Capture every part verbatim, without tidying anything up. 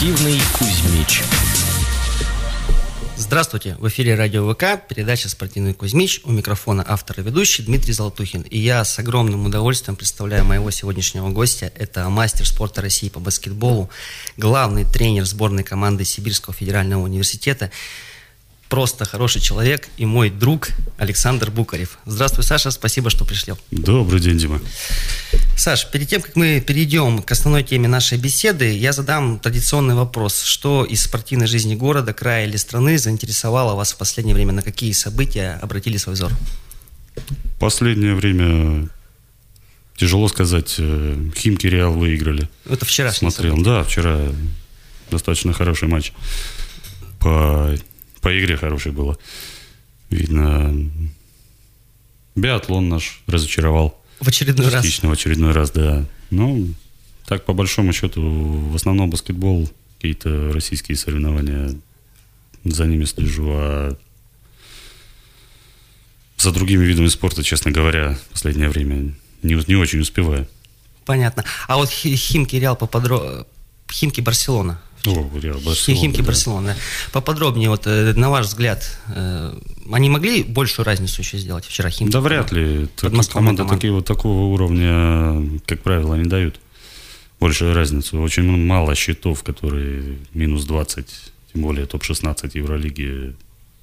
Спортивный Кузьмич. Здравствуйте, в эфире радио ВК, передача «Спортивный Кузьмич», у микрофона автор и ведущий Дмитрий Золотухин. И я с огромным удовольствием представляю моего сегодняшнего гостя. Это мастер спорта России по баскетболу, главный тренер сборной команды Сибирского федерального университета, просто хороший человек и мой друг Александр Букарев. Здравствуй, Саша, спасибо, что пришли. Добрый день, Дима. Саш, перед тем, как мы перейдем к основной теме нашей беседы, я задам традиционный вопрос. Что из спортивной жизни города, края или страны заинтересовало вас в последнее время? На какие события обратили свой взор? В последнее время, тяжело сказать, Химки Реал выиграли. Это вчера. Смотрел, событие. Да, вчера достаточно хороший матч. По, по игре хороший было. Видно, биатлон наш разочаровал. В очередной раз. Частично, в очередной раз, да. Ну, так, по большому счету, в основном баскетбол, какие-то российские соревнования, за ними слежу, а за другими видами спорта, честно говоря, в последнее время не, не очень успеваю. Понятно. А вот Химки Реал поподробнее, Химки Барселона. О, Реал Барселона. Химки да. Барселона. Поподробнее, вот на ваш взгляд, они могли большую разницу еще сделать вчера Химки? Да вряд ли. Команды такие вот такого уровня, как правило, не дают большую разницу. Очень мало счетов, которые минус двадцать, тем более топ шестнадцать Евролиги.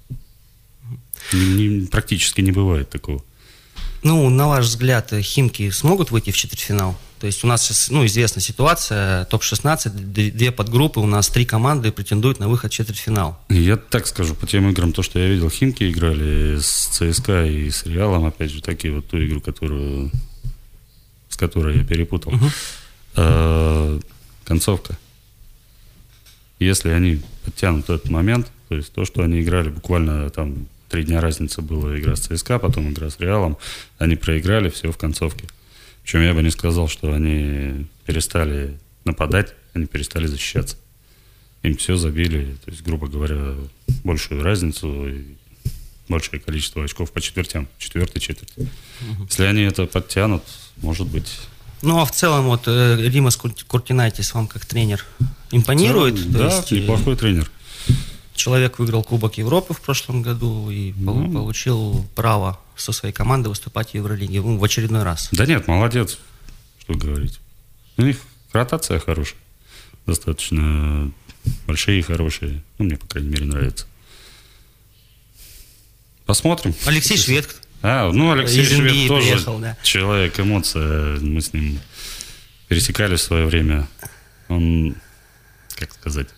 Не, не, практически не бывает такого. Ну, на ваш взгляд, Химки смогут выйти в четвертьфинал? То есть у нас сейчас, ну, известна ситуация, топ шестнадцать, две подгруппы, у нас три команды претендуют на выход в четвертьфинал. Я так скажу, по тем играм, то, что я видел, Химки играли с ЦСКА и с Реалом, опять же, такие вот ту игру, которую, с которой я перепутал. Угу. А, концовка. Если они подтянут этот момент, то есть то, что они играли буквально там три дня разница была, игра с ЦСКА, потом игра с Реалом, они проиграли, все в концовке. Причем я бы не сказал, что они перестали нападать, они перестали защищаться. Им все забили, то есть, грубо говоря, большую разницу и большее количество очков по четвертям, четвертой четверти. Угу. Если они это подтянут, может быть... Ну, а в целом, вот, Римас Куртинайтис вам как тренер импонирует? Целом, да, есть, неплохой тренер. Человек выиграл Кубок Европы в прошлом году и ну, получил право со своей командой выступать в Евролиге ну, в очередной раз. Да нет, молодец, что говорить. У них ротация хорошая, достаточно большие и хорошие. Ну, мне, по крайней мере, нравится. Посмотрим. Алексей Швед. А, ну, Алексей Из Швед тоже приехал, да. Человек, эмоция. Мы с ним пересекались в свое время. Он, как сказать...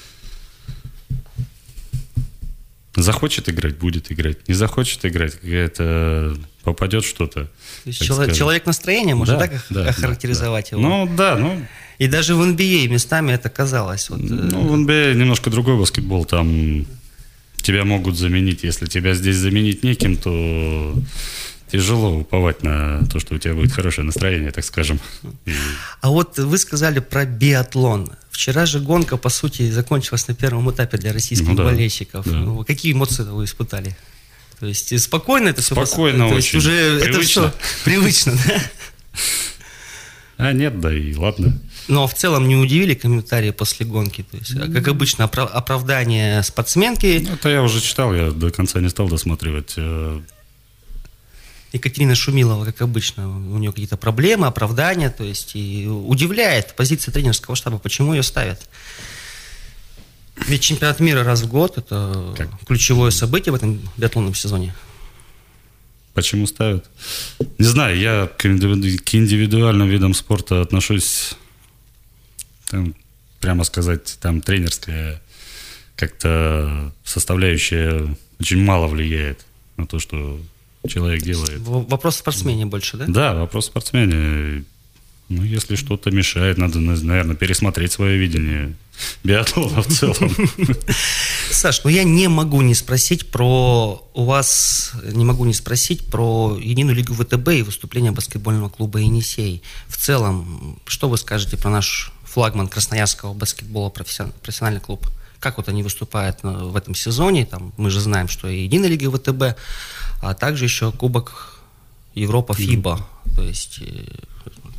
Захочет играть, будет играть. Не захочет играть, какая-то попадет что-то. То есть человек, человек настроения, можно да, так да, охарактеризовать да, да. его? Ну, да. Ну, и даже в эн би эй местами это казалось. Вот, ну, в эн би эй немножко другой баскетбол. Там тебя могут заменить. Если тебя здесь заменить неким, то тяжело уповать на то, что у тебя будет хорошее настроение, так скажем. И... А вот вы сказали про биатлон. Вчера же гонка, по сути, закончилась на первом этапе для российских ну, да, болельщиков. Да. Ну, какие эмоции вы испытали? То есть спокойно это спокойно все? Спокойно очень. То есть уже привычно. Это все привычно, да? А нет, да и ладно. Но в целом не удивили комментарии после гонки? То есть, как обычно, оправдание спортсменки. Это я уже читал, я до конца не стал досматривать. Екатерина Шумилова, как обычно, у нее какие-то проблемы, оправдания, то есть и удивляет позиция тренерского штаба, почему ее ставят. Ведь чемпионат мира раз в год – это как? Ключевое событие в этом биатлонном сезоне. Почему ставят? Не знаю, я к, индивиду... к индивидуальным видам спорта отношусь, там, прямо сказать, там тренерская как-то составляющая очень мало влияет на то, что человек делает. Вопрос в спортсмене больше, да? Да, вопрос в спортсмене. Ну, если что-то мешает, надо, наверное, пересмотреть свое видение биатлона в целом. Саш, ну я не могу не спросить про у вас, не могу не спросить про единую лигу вэ тэ бэ и выступление баскетбольного клуба «Енисей». В целом, что вы скажете про наш флагман красноярского баскетбола, профессиональный клуб? Как вот они выступают в этом сезоне? Там, мы же знаем, что и единая лига вэ тэ бэ, а также еще Кубок Европа ФИБА. То есть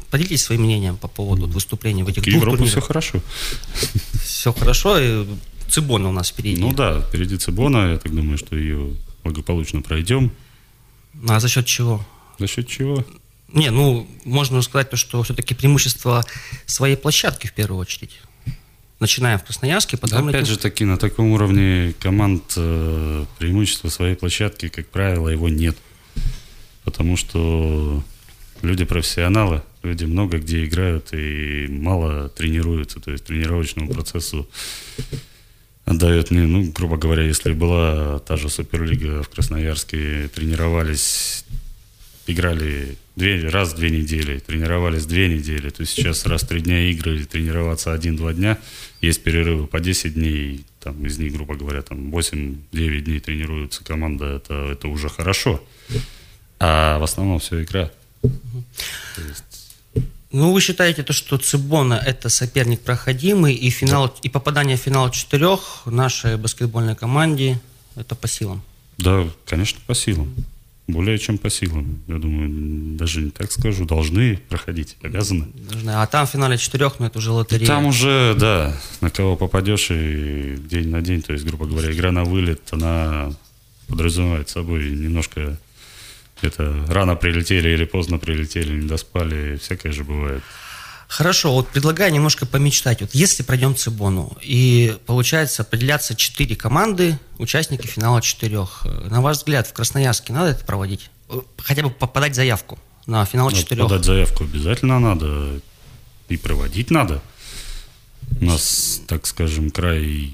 поделитесь своим мнением по поводу вот, выступлений в этих в двух Европе турнирах. все хорошо. Все хорошо, и Цибона у нас впереди. Ну да, впереди Цибона, я так думаю, что ее благополучно пройдем. А за счет чего? За счет чего? Не, ну, можно сказать, то, что все-таки преимущество своей площадки в первую очередь. Начинаем в Красноярске, потом... Опять этим... же таки, на таком уровне команд э, преимущества своей площадки, как правило, его нет. Потому что люди профессионалы, люди много где играют и мало тренируются. То есть тренировочному процессу отдают, ну, грубо говоря, если была та же Суперлига в Красноярске, тренировались, играли две, раз в две недели, тренировались две недели, то есть сейчас раз в три дня игры, тренироваться один-два дня, есть перерывы по десять дней, там, из них, грубо говоря, там восемь-девять дней тренируется команда, это, это уже хорошо, а в основном все игра. То есть... Ну, вы считаете, то, что Цибона – это соперник проходимый, и, финал, да. и попадание в финал четырех нашей баскетбольной команде – это по силам? Да, конечно, по силам. Более чем по силам. Я думаю, даже не так скажу, должны проходить, обязаны. Должны. А там в финале четырех, ну, это уже лотерея. Там уже, да, на кого попадешь и день на день, то есть, грубо говоря, игра на вылет, она подразумевает собой немножко... Это рано прилетели или поздно прилетели, не доспали, всякое же бывает. Хорошо, вот предлагаю немножко помечтать. Вот если пройдем Цибону, и получается определяться четыре команды, участники финала четырех, на ваш взгляд, в Красноярске надо это проводить? Хотя бы подать заявку на финал четырех? Подать заявку обязательно надо, и проводить надо. У нас, так скажем, край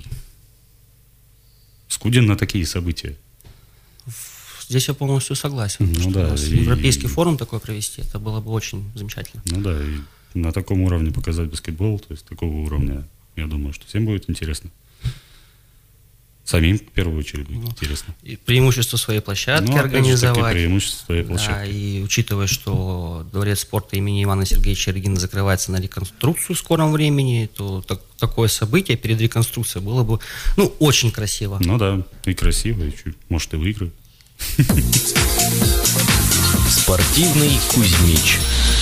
скуден на такие события. Здесь я полностью согласен. Ну, да, и... Европейский форум такой провести, это было бы очень замечательно. Ну да, и на таком уровне показать баскетбол, то есть такого уровня, я думаю, что всем будет интересно. Самим, в первую очередь, будет ну, интересно. И преимущество своей площадки ну, организовать. Опять же, преимущество своей площадки. Да, и учитывая, что Дворец спорта имени Ивана Сергеевича Регина закрывается на реконструкцию в скором времени, то так, такое событие перед реконструкцией было бы, ну, очень красиво. Ну да, и красиво, и чуть, может, и выиграют. Спортивный Кузьмич.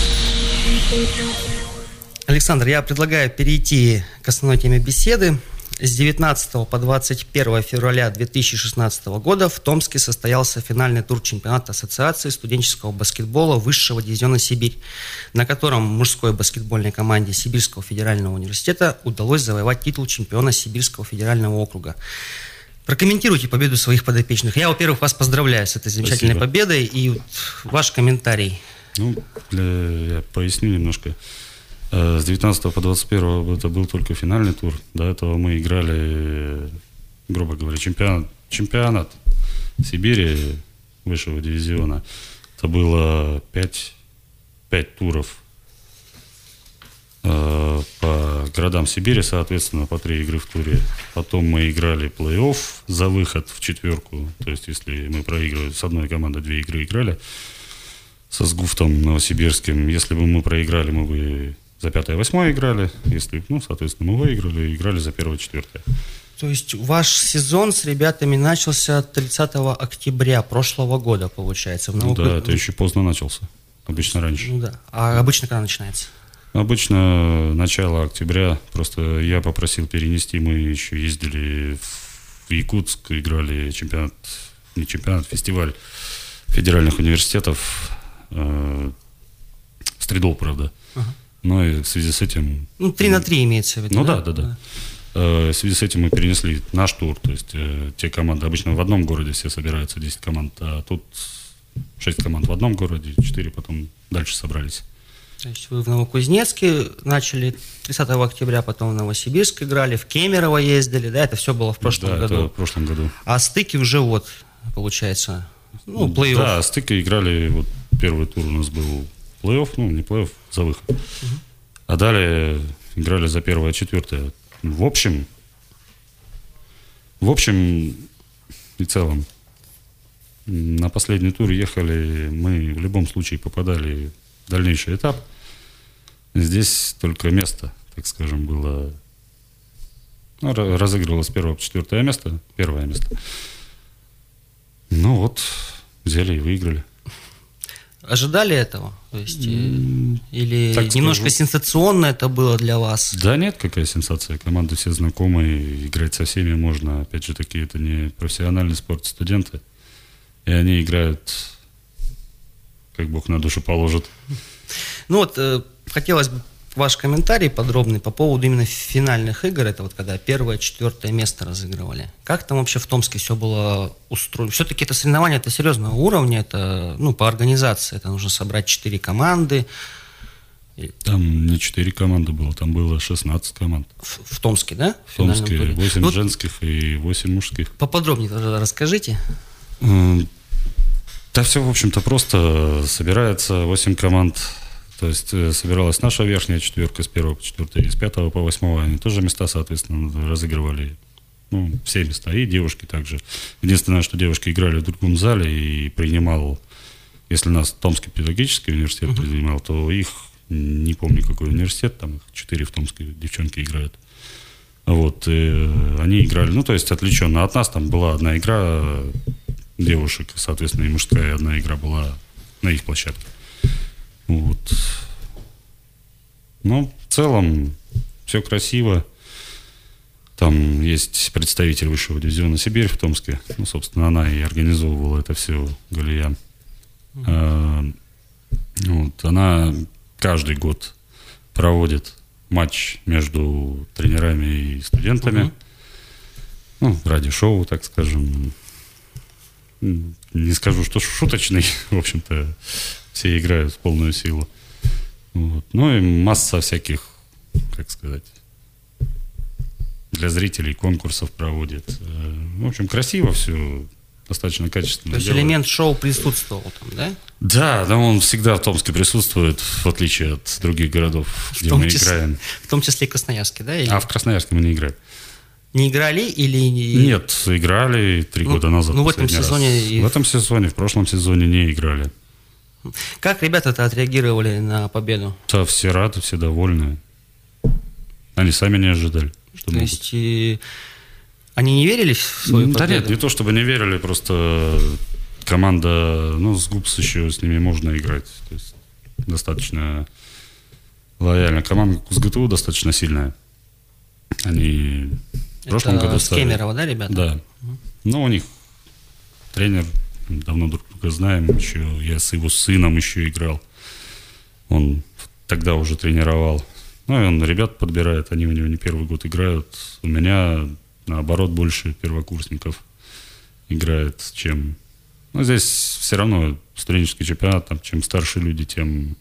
Александр, я предлагаю перейти к основной теме беседы. С девятнадцатого по двадцать первое февраля две тысячи шестнадцатого года в Томске состоялся финальный тур чемпионата Ассоциации студенческого баскетбола высшего дивизиона «Сибирь», на котором мужской баскетбольной команде Сибирского федерального университета удалось завоевать титул чемпиона Сибирского федерального округа. Прокомментируйте победу своих подопечных. Я, во-первых, вас поздравляю с этой замечательной Спасибо. победой. И вот ваш комментарий. Ну, для, я поясню немножко. С девятнадцатого по двадцать первое это был только финальный тур. До этого мы играли, грубо говоря, чемпионат, чемпионат Сибири высшего дивизиона. Это было пять, пять туров по городам Сибири, соответственно, по три игры в туре. Потом мы играли плей-офф за выход в четверку. То есть, если мы проигрывали, с одной командой две игры играли, со СГУФТом новосибирским. Если бы мы проиграли, мы бы за пятое-восьмое играли. Если, ну, соответственно, мы выиграли, играли за первое-четвертое. То есть ваш сезон с ребятами начался тридцатого октября прошлого года, получается? В ну, да, это еще поздно начался. Обычно раньше. Ну да. А обычно когда начинается? Обычно начало октября. Просто я попросил перенести. Мы еще ездили в Якутск, играли чемпионат, не чемпионат, фестиваль федеральных университетов. Э, Стридол, правда. Ага. Но и в связи с этим... Ну, три на три имеется в виду. Ну да, да, да. да. Э, в связи с этим мы перенесли наш тур. То есть э, те команды, обычно в одном городе все собираются, десять команд, а тут шесть команд в одном городе, четыре потом дальше собрались. То есть вы в Новокузнецке начали тридцатого октября, потом в Новосибирск играли, в Кемерово ездили, да, это все было в прошлом да, году. Да, в прошлом году. А стыки уже вот, получается, ну, плей-офф. Да, стыки играли, вот первый тур у нас был плей-офф, ну, не плей-офф, за выход. Угу. А далее играли за первое, четвертое. В общем, в общем и целом, на последний тур ехали, мы в любом случае попадали в дальнейший этап. Здесь только место, так скажем, было... Ну, разыгрывалось с первого по четвертое место, первое место. Ну вот, взяли и выиграли. Ожидали этого? То есть, М, или так немножко скажу. сенсационно это было для вас? Да нет, какая сенсация. Команды все знакомые, играть со всеми можно. Опять же таки, это не профессиональный спорт, студенты. И они играют, как Бог на душу положит. Ну вот, э, хотелось бы ваш комментарий подробный по поводу именно финальных игр. Это вот когда первое, четвертое место разыгрывали. Как там вообще в Томске все было устроено? Все-таки это соревнование, это серьезного уровня, это, ну, по организации. Это нужно собрать четыре команды. Там не четыре команды было, там было шестнадцать команд. В, в Томске, да? В Томске туре. восемь Ну, женских и восемь мужских. поподробнее тогда расскажите. М, Да все, в общем-то, просто собирается восемь команд. То есть э, собиралась наша верхняя четверка с первого по четвертое, и с пятого по восьмое. Они тоже места, соответственно, разыгрывали. Ну, все места, и девушки также. Единственное, что девушки играли в другом зале, и принимал, если нас Томский педагогический университет uh-huh. принимал, то их, не помню какой университет, там их четыре в Томске девчонки играют. Вот, и они играли, ну, то есть отвлеченно от нас, там была одна игра девушек, соответственно, и мужская одна игра была на их площадке. Вот. Ну, в целом, все красиво. Там есть представитель высшего дивизиона Сибирь в Томске. Ну, собственно, она и организовывала это все, Галия. Mm-hmm. А, вот, она каждый год проводит матч между тренерами и студентами. Mm-hmm. Ну, ради шоу, так скажем. Не скажу, что шуточный, в общем-то, все играют в полную силу. Вот. Ну и масса всяких, как сказать, для зрителей конкурсов проводит. В общем, красиво все, достаточно качественно. То есть делают. элемент шоу присутствовал там, да? Да, да, он всегда в Томске присутствует, в отличие от других городов, В где том мы числе, играем. В том числе и Красноярске, да? Или... А в Красноярске мы не играем. Не играли или... Нет, играли три ну, года назад. Ну, в этом сезоне... И... В этом сезоне, в прошлом сезоне не играли. Как ребята-то отреагировали на победу? Да, все рады, все довольны. Они сами не ожидали, что То могут. есть и... они не верили в свою Да победу? нет, не то чтобы не верили, просто команда, ну, с ГУПС еще с ними можно играть. То есть достаточно лояльно. Команда КУСГТУ достаточно сильная. Они в прошлом Это году с стали... Кемерово, да, ребята? Да. Угу. Ну, у них тренер, давно друг друга знаем, еще я с его сыном еще играл. Он тогда уже тренировал. Ну, и он ребят подбирает, они у него не первый год играют. У меня, наоборот, больше первокурсников играет, чем... Ну, здесь все равно студенческий чемпионат, там, чем старше люди, тем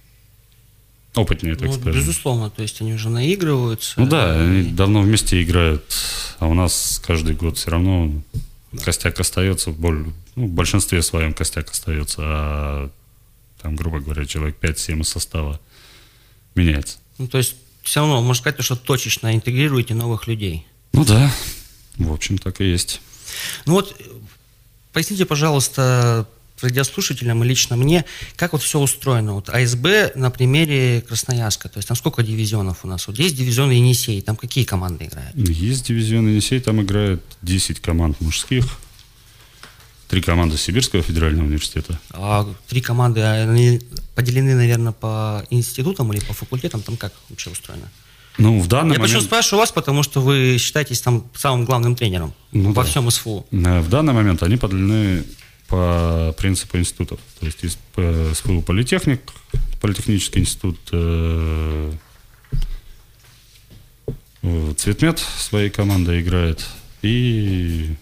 опытнее, так ну, скажем. Безусловно, то есть они уже наигрываются. Ну да, они давно вместе играют, а у нас каждый год все равно да. костяк остается, ну, в большинстве своем костяк остается, а там, грубо говоря, человек пять-семь из состава меняется. Ну, то есть все равно, можно сказать, что точечно интегрируете новых людей. Ну да, в общем, так и есть. Ну вот, поясните, пожалуйста, радиослушателям и лично мне, как вот все устроено. Вот АСБ на примере Красноярска, то есть там сколько дивизионов у нас? Вот есть дивизион Енисей, там какие команды играют? Есть дивизион Енисей, там играет десять команд мужских, три команды Сибирского федерального университета. А три команды, они поделены, наверное, по институтам или по факультетам, там как вообще устроено? Ну, в данный Я момент... почему спрашиваю вас, потому что вы считаетесь там самым главным тренером ну, во да. всем СФУ. В данный момент они поделены по принципу институтов. То есть есть СФУ политехник, политехнический институт, э, Цветмет своей командой играет и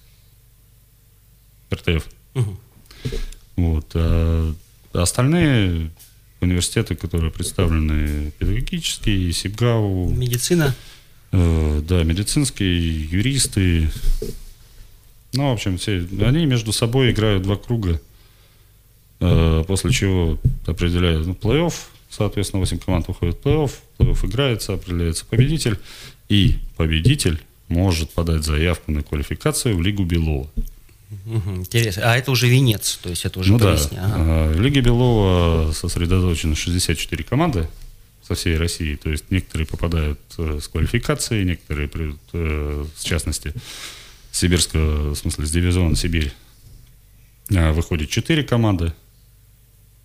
эр тэ эф. Угу. Вот. А остальные университеты, которые представлены педагогические, СибГАУ. Медицина. Э, да, медицинские, юристы. Ну, в общем, все, они между собой играют два круга, э, после чего определяют ну, плей-офф, соответственно, восемь команд выходит в плей-офф, плей-офф играется, определяется победитель, и победитель может подать заявку на квалификацию в Лигу Белова. Угу, интересно. А это уже венец, то есть это уже ну по да. весне. Ага. В Лиге Белова сосредоточено шестьдесят четыре команды со всей России, то есть некоторые попадают с квалификацией, некоторые, в частности, с сибирского, в смысле, с дивизиона Сибирь выходит четыре команды,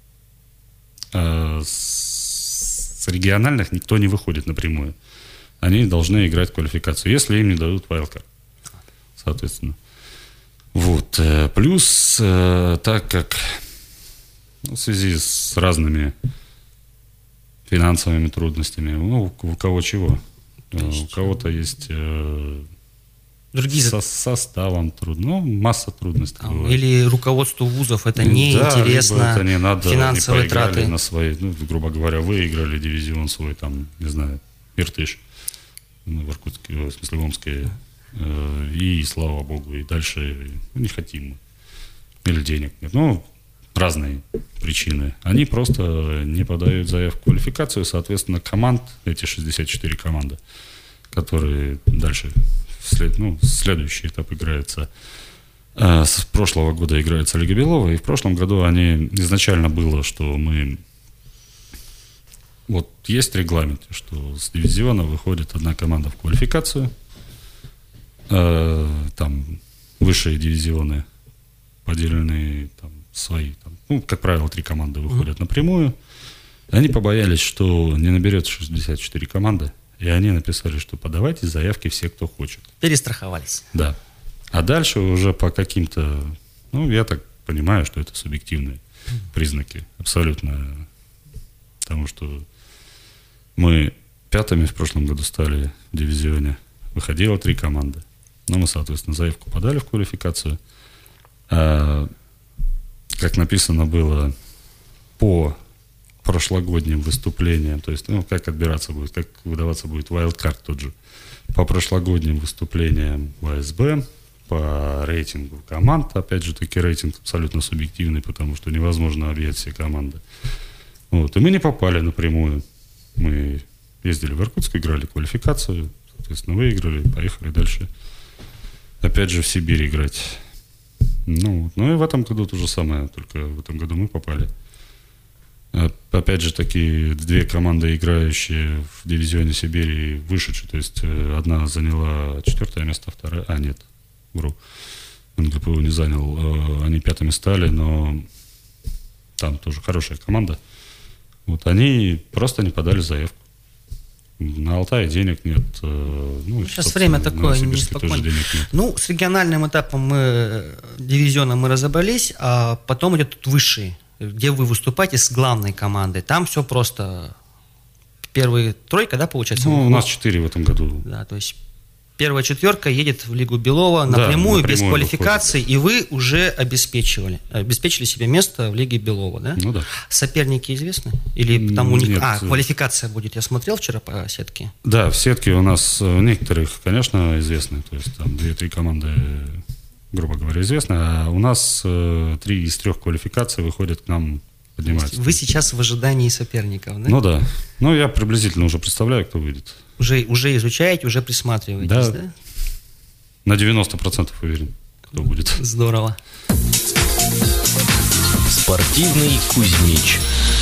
А с региональных никто не выходит напрямую. Они должны играть квалификацию, если им не дадут вайлдкарт, соответственно. Вот. Плюс, так как в связи с разными финансовыми трудностями, ну, у кого чего. Есть, у кого-то есть э, другие со составом трудно, ну, масса трудностей. Там, или руководству вузов это неинтересно, да, это не надо, финансовые траты. На свои, ну, грубо говоря, выиграли дивизион свой, там, не знаю, Иртыш, ну, в Иркутске, в смысле, в Омске, э, и слава богу, и дальше не хотим мы. Или денег нет. Ну, разные причины. Они просто не подают заявку в квалификацию, соответственно, команд, эти шестьдесят четыре команды, которые дальше, след, ну, следующий этап играется. Э, с прошлого года играется Лига Белова, и в прошлом году они, изначально было, что мы, вот есть регламент, что с дивизиона выходит одна команда в квалификацию, э, там высшие дивизионы поделены там свои, там, ну, как правило, три команды выходят mm-hmm. напрямую. Они побоялись, что не наберется шестьдесят четыре команды, и они написали, что подавайте заявки все, кто хочет. Перестраховались. Да. А дальше уже по каким-то, ну, я так понимаю, что это субъективные mm-hmm. признаки, абсолютно, потому что мы пятыми в прошлом году стали в дивизионе, выходило три команды, но мы, соответственно, заявку подали в квалификацию. А, как написано было, по прошлогодним выступлениям, то есть, ну, как отбираться будет, как выдаваться будет вайлдкарт тот же, по прошлогодним выступлениям в а эс бэ, по рейтингу команд, опять же таки рейтинг абсолютно субъективный, потому что невозможно объять все команды. Вот, и мы не попали напрямую. Мы ездили в Иркутск, играли квалификацию, соответственно, выиграли, поехали дальше. Опять же в Сибирь играть. Ну, ну и в этом году то же самое, только в этом году мы попали. Опять же, такие две команды, играющие в дивизионе Сибири, вышедшие, то есть одна заняла четвертое место, вторая, а нет, вру, эн гэ пэ у не занял, они пятыми стали, но там тоже хорошая команда. Вот они просто не подали заявку. На Алтае денег нет. Ну, сейчас время такое неспокойное. Ну, с региональным этапом мы, дивизионом мы разобрались, а потом идет тут высший, где вы выступаете с главной командой. Там все просто. Первая тройка, да, получается? Ну, у нас четыре в этом году. Да, то есть первая четверка едет в Лигу Белова напрямую, да, напрямую без квалификации, выходит. И вы уже обеспечивали, обеспечили себе место в Лиге Белова, да? Ну да. Соперники известны? Или там у них... Нет. А, квалификация будет, я смотрел вчера по сетке. Да, в сетке у нас некоторых, конечно, известны, то есть там две-три команды, грубо говоря, известны, а у нас три из трех квалификаций выходят к нам, поднимаются. Вы сейчас в ожидании соперников, да? Ну да, ну я приблизительно уже представляю, кто выйдет. Уже, уже изучаете, уже присматриваетесь, да? Да, на девяносто процентов уверен, кто будет. Здорово. Спортивный Кузьмич.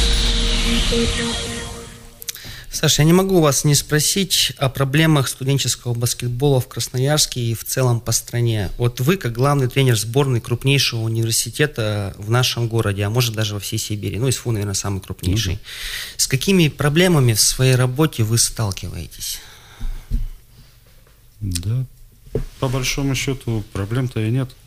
Саша, я не могу вас не спросить о проблемах студенческого баскетбола в Красноярске и в целом по стране. Вот вы, как главный тренер сборной крупнейшего университета в нашем городе, а может даже во всей Сибири, ну, ИСФУ, наверное, самый крупнейший. Ну, с какими проблемами в своей работе вы сталкиваетесь? Да, по большому счету проблем-то и нет.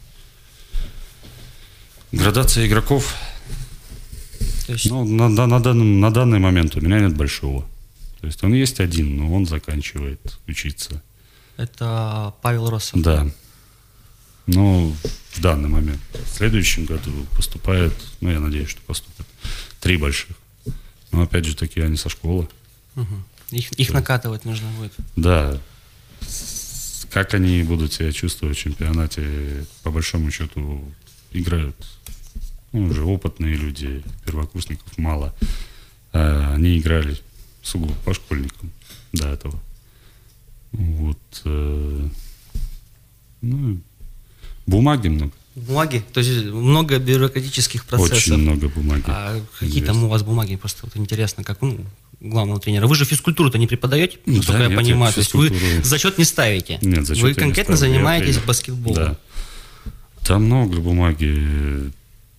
Градация игроков. То есть... Ну, на, на, на, данный, на данный момент у меня нет большого. То есть он есть один, но он заканчивает учиться. Это Павел Росов? Да. Но в данный момент. В следующем году поступает, ну, я надеюсь, что поступят три больших. Но опять же таки они со школы. Угу. Их, их накатывать нужно будет. Да. Как они будут себя чувствовать в чемпионате, по большому счету, играют, ну, уже опытные люди, первокурсников мало. А они играли сугубо по школьникам до этого. Вот. Э, ну, бумаги много. Бумаги? То есть много бюрократических процессов? Очень много бумаги. А какие там у вас бумаги? Просто вот интересно, как, ну, главного тренера. Вы же физкультуру-то не преподаете, насколько да, я нет, понимаю. То есть вы зачет не ставите? Нет, зачет вы конкретно занимаетесь баскетболом? Да. Там много бумаги.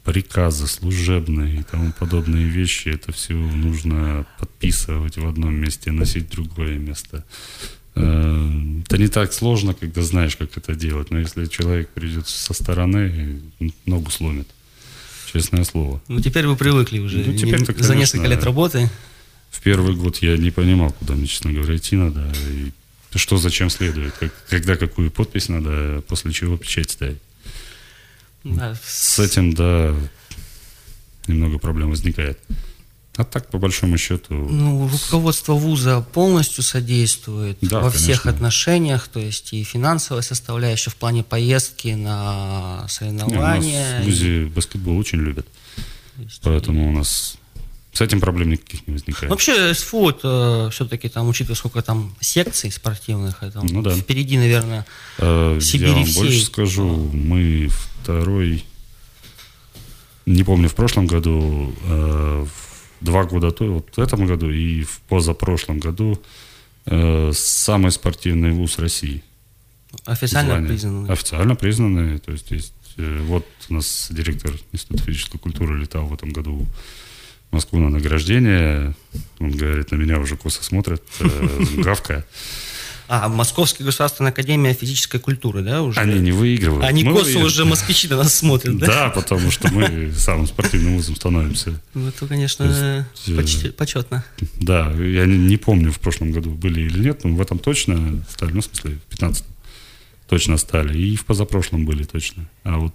приказы служебные и тому подобные вещи, это все нужно подписывать в одном месте, носить в другое место. Это не так сложно, когда знаешь, как это делать, но если человек придет со стороны, ногу сломит. Честное слово. Ну, теперь вы привыкли уже ну, теперь не, конечно, за несколько лет работы. В первый год я не понимал, куда мне, честно говоря, идти надо, и что зачем следует, как, когда какую подпись надо, после чего печать ставить. Да. С этим, да, немного проблем возникает. А так, по большому счету... Ну, руководство вуза полностью содействует да, во конечно. всех отношениях, то есть и финансовая составляющая в плане поездки на соревнования. У нас в вузе баскетбол очень любят, поэтому у нас с этим проблем никаких не возникает. Вообще, СФУ, это все-таки там, учитывая, сколько там секций спортивных, это ну, да. впереди, наверное, а, Сибири я вам всей. больше скажу, мы второй, не помню, в прошлом году, э, два года, то, вот в этом году и в позапрошлом году э, самый спортивный вуз России. Официально Звание. признанный. Официально признанный, то есть, есть э, вот у нас директор Института физической культуры летал в этом году в Москву на награждение, он говорит, на меня уже косо смотрят, э, гавкая. А, Московская государственная академия физической культуры, да, уже? Они не выигрывают. Они Мы косо выигрываем. уже москвичи на нас смотрят, да? Да, потому что мы самым спортивным вузом становимся. Ну, это, конечно, есть, почти, почетно. Да, я не, не помню, в прошлом году были или нет, но в этом точно стали, ну, в смысле, в пятнадцатом точно стали, и в позапрошлом были точно. А вот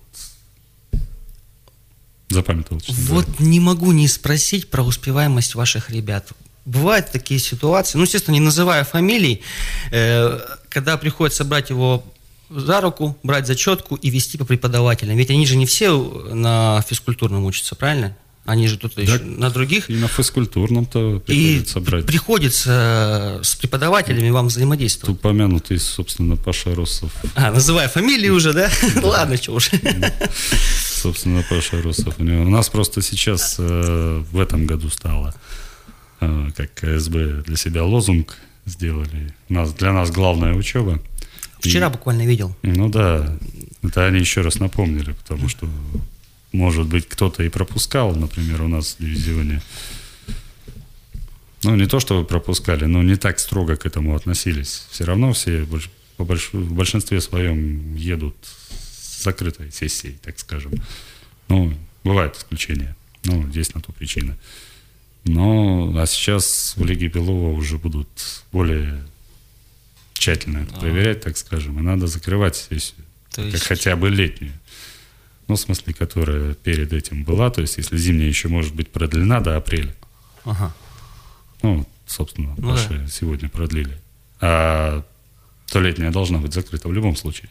запамятовал, честно Вот говоря. не могу не спросить про успеваемость ваших ребят. Бывают такие ситуации, ну, естественно, не называя фамилий, э, когда приходится брать его за руку, брать зачетку и вести по преподавателям. Ведь они же не все на физкультурном учатся, правильно? Они же тут Да, еще на других. И на физкультурном-то приходится и брать. приходится с преподавателями вам взаимодействовать. Тут упомянутый, собственно, Паша Росов. А, называя фамилии уже, да? Ладно, что уж. Собственно, Паша Росов. У него- у нас просто сейчас э, в этом году стало, э, как КСБ для себя лозунг сделали. У нас, для нас главная учеба. Вчера И- буквально видел. Ну да, это они еще раз напомнили, потому что, может быть, кто-то и пропускал, например, у нас в дивизионе. Ну, не то, что вы пропускали, но не так строго к этому относились. Все равно все больш- по больш- в большинстве своем едут с закрытой сессией, так скажем. Ну, бывают исключения. Ну, есть на то причина. Но, а сейчас в Лиге Белова уже будут более тщательно это проверять, так скажем. И надо закрывать сессию, То как есть- хотя бы летнюю. Ну, в смысле, которая перед этим была. То есть, если зимняя еще может быть продлена до апреля. Ага. Ну, собственно, Ну наши сегодня продлили. А то летняя должна быть закрыта в любом случае.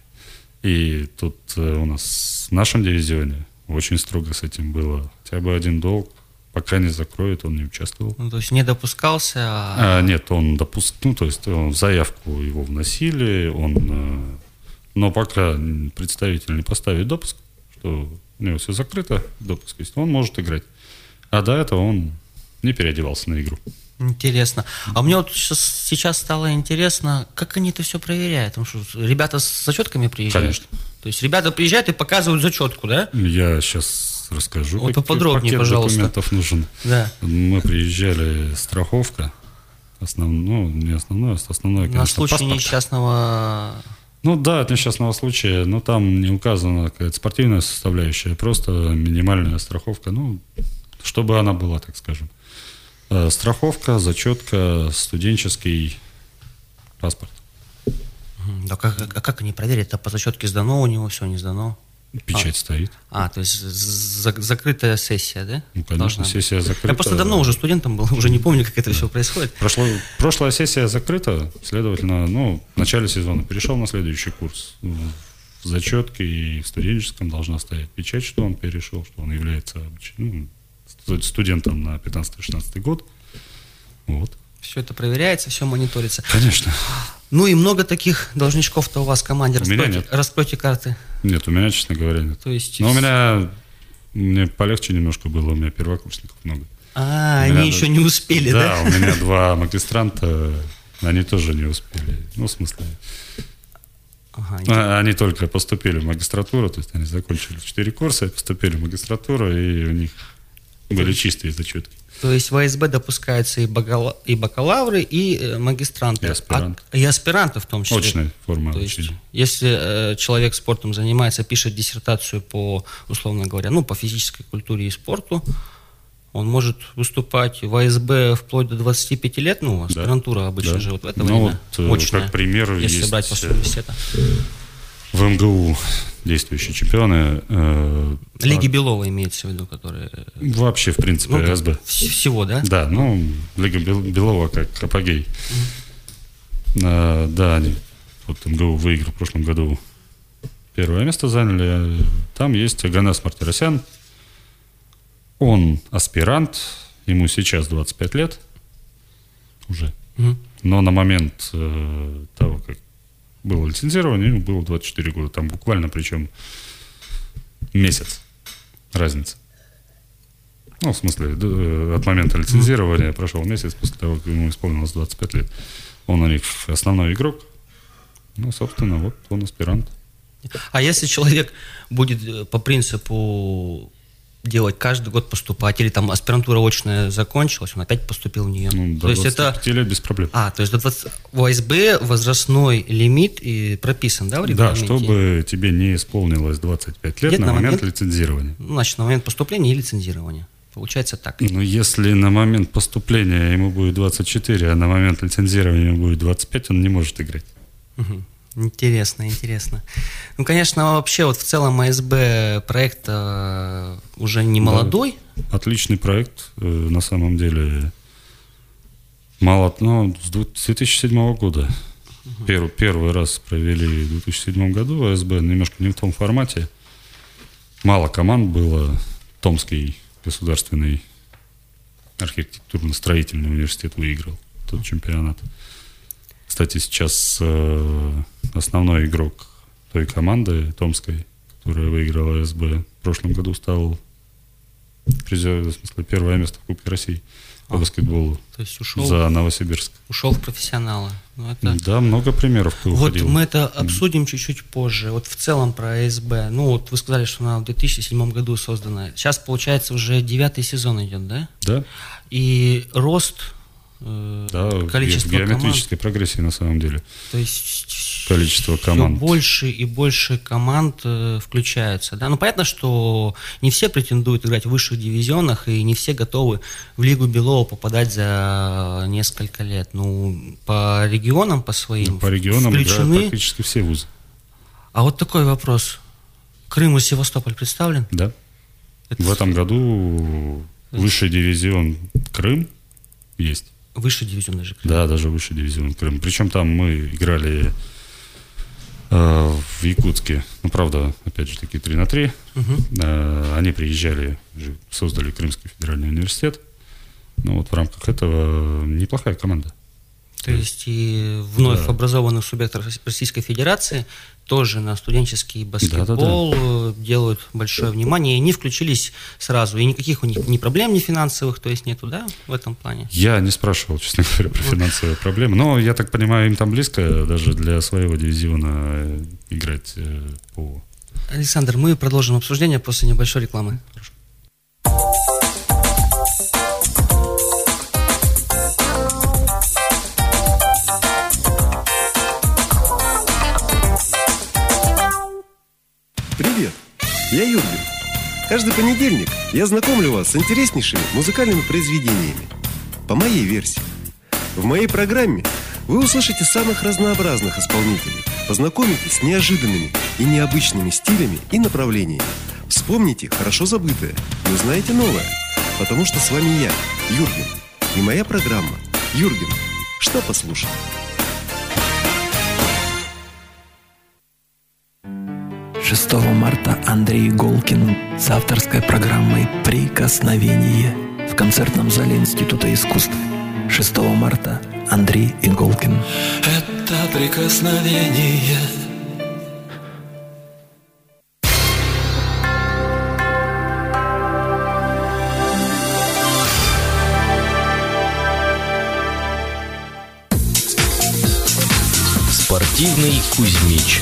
И тут э, у нас в нашем дивизионе очень строго с этим было. Хотя бы один долг, пока не закроют, он не участвовал. Ну, то есть не допускался, а... А, нет, он допуск, ну, то есть он, в заявку его вносили, он, э, но пока представитель не поставит допуск, что у него все закрыто, допуск есть, он может играть. А до этого он не переодевался на игру. Интересно. А мне вот сейчас, сейчас стало интересно, как они это все проверяют? Потому что ребята с зачетками приезжают. Конечно. То есть ребята приезжают и показывают зачетку, да? Я сейчас расскажу, Вот какой поподробнее, пакет пожалуйста. документов нужен. Да. Мы приезжали, страховка, основ... ну, не основное, а основное, На конечно, случай паспорт. несчастного... Ну да, от несчастного случая, но там не указана какая-то спортивная составляющая, просто минимальная страховка, ну, чтобы она была, так скажем. Э, Страховка, зачетка, студенческий паспорт. Мгм. Да как, а как они проверят? Это по зачетке сдано у него, все не сдано? Печать стоит. А, то есть за- закрытая сессия, да? Ну, конечно, Должна быть. сессия закрыта. Я просто давно уже студентом был, уже не помню, как это все происходит. Прошло, прошлая сессия закрыта, следовательно, ну, в начале сезона перешел на следующий курс. В зачетке и в студенческом должна стоять печать, что он перешел, что он является ну, сту- студентом на пятнадцатый-шестнадцатый год. Вот. Все это проверяется, все мониторится. Конечно. Ну и много таких должничков-то у вас в команде. У меня Раскройте, нет. раскройте карты. Нет, у меня, честно говоря, нет. То есть... Но у меня, мне полегче немножко было, у меня первокурсников много. А, У меня они да- еще не успели, да? Да, у меня два магистранта, они тоже не успели. Ну, в смысле, Ага, а, они только поступили в магистратуру, то есть они закончили четыре курса, поступили в магистратуру, и у них были чистые зачетки. То есть в АСБ допускаются и, бакала... и бакалавры, и э, магистранты. И аспиранты. А... И аспиранты в том числе. Очная форма То есть, обучения. если э, человек спортом занимается, пишет диссертацию по, условно говоря, ну, по физической культуре и спорту, он может выступать в АСБ вплоть до двадцати пяти лет, ну, аспирантура да, обычно да. же вот в это ну, время вот, очная, как пример, если есть брать после университета. В МГУ действующие чемпионы. Э, Лиги а... Белова имеется в виду, которые... Вообще, в принципе, ну, АСБ. Всего, да? Да, ну, Лига Белова как апогей. Mm-hmm. А, да, они, вот МГУ выиграл в прошлом году. Первое место заняли. Там есть Аганес Мартиросян. Он аспирант, ему сейчас двадцать пять лет уже. Mm-hmm. Но на момент э, того, как было лицензирование, ему было двадцать четыре года. Там буквально, причем, месяц разница. Ну, в смысле, от момента лицензирования прошел месяц после того, как ему исполнилось двадцать пять лет. Он у них основной игрок. Ну, собственно, вот он аспирант. А если человек будет по принципу делать каждый год поступать, или там аспирантура очная закончилась, он опять поступил в нее. Ну, до двадцати пяти лет без проблем. А, то есть до двадцати... в АСБ возрастной лимит и прописан, да, в регламенте? Да, чтобы тебе не исполнилось двадцать пять лет, лет на, на момент, момент лицензирования. Ну, значит, на момент поступления и лицензирования. Получается так. Ну, если на момент поступления ему будет двадцать четыре, а на момент лицензирования ему будет двадцать пять, он не может играть. Угу. Интересно, интересно. Ну, конечно, вообще вот в целом АСБ проект э, уже не молодой. Да, отличный проект, э, на самом деле. Мало, ну, с две тысячи седьмого года. Угу. Первый, первый раз провели в две тысячи седьмом году АСБ, немножко не в том формате. Мало команд было. Томский государственный архитектурно-строительный университет выиграл тот чемпионат. Кстати, сейчас э, основной игрок той команды томской, которая выиграла АСБ, в прошлом году стал призер, в смысле, первое место в Кубке России по а, баскетболу. То есть ушел, за Новосибирск. Ушел в профессионала. Ну, это... Да, много примеров. Кто вот уходил. Мы это обсудим mm. чуть-чуть позже. Вот в целом про АСБ. Ну, вот вы сказали, что она в две тысячи седьмом году создана. Сейчас, получается, уже девятый сезон идет, да? Да. И рост... Да, количество в геометрической команд. Прогрессии на самом деле. То есть количество команд. Все больше и больше команд э, включаются. Да? Ну, понятно, что не все претендуют играть в высших дивизионах, и не все готовы в Лигу Белова попадать за несколько лет. Ну, по регионам, по своим ну, по регионам включены. Играют практически все вузы. А вот такой вопрос. Крым и Севастополь представлен? Да. Это... В этом году высший дивизион Крым есть. Высший дивизион даже Крым. Да, даже высший дивизион Крым. Причем там мы играли э, в Якутске. Ну, правда, опять же таки три на три. Угу. Э, они приезжали, создали Крымский федеральный университет. Ну, вот в рамках этого неплохая команда. То есть и вновь да. образованных субъектов Российской Федерации тоже на студенческий баскетбол да, да, да. делают большое внимание. И они включились сразу. И никаких у них ни проблем, ни финансовых, то есть нету, да, в этом плане? Я не спрашивал, честно говоря, про финансовые проблемы. Но, я так понимаю, им там близко даже для своего дивизиона играть по... Александр, мы продолжим обсуждение после небольшой рекламы. Хорошо. Привет, я Юрген. Каждый понедельник я знакомлю вас с интереснейшими музыкальными произведениями по моей версии. В моей программе вы услышите самых разнообразных исполнителей, познакомитесь с неожиданными и необычными стилями и направлениями. Вспомните хорошо забытое, но узнаете новое, потому что с вами я, Юрген, и моя программа «Юрген. Что послушать?». шестого марта Андрей Иголкин с авторской программой «Прикосновение» в концертном зале Института искусств. шестого марта Андрей Иголкин. Это прикосновение. Спортивный Кузьмич.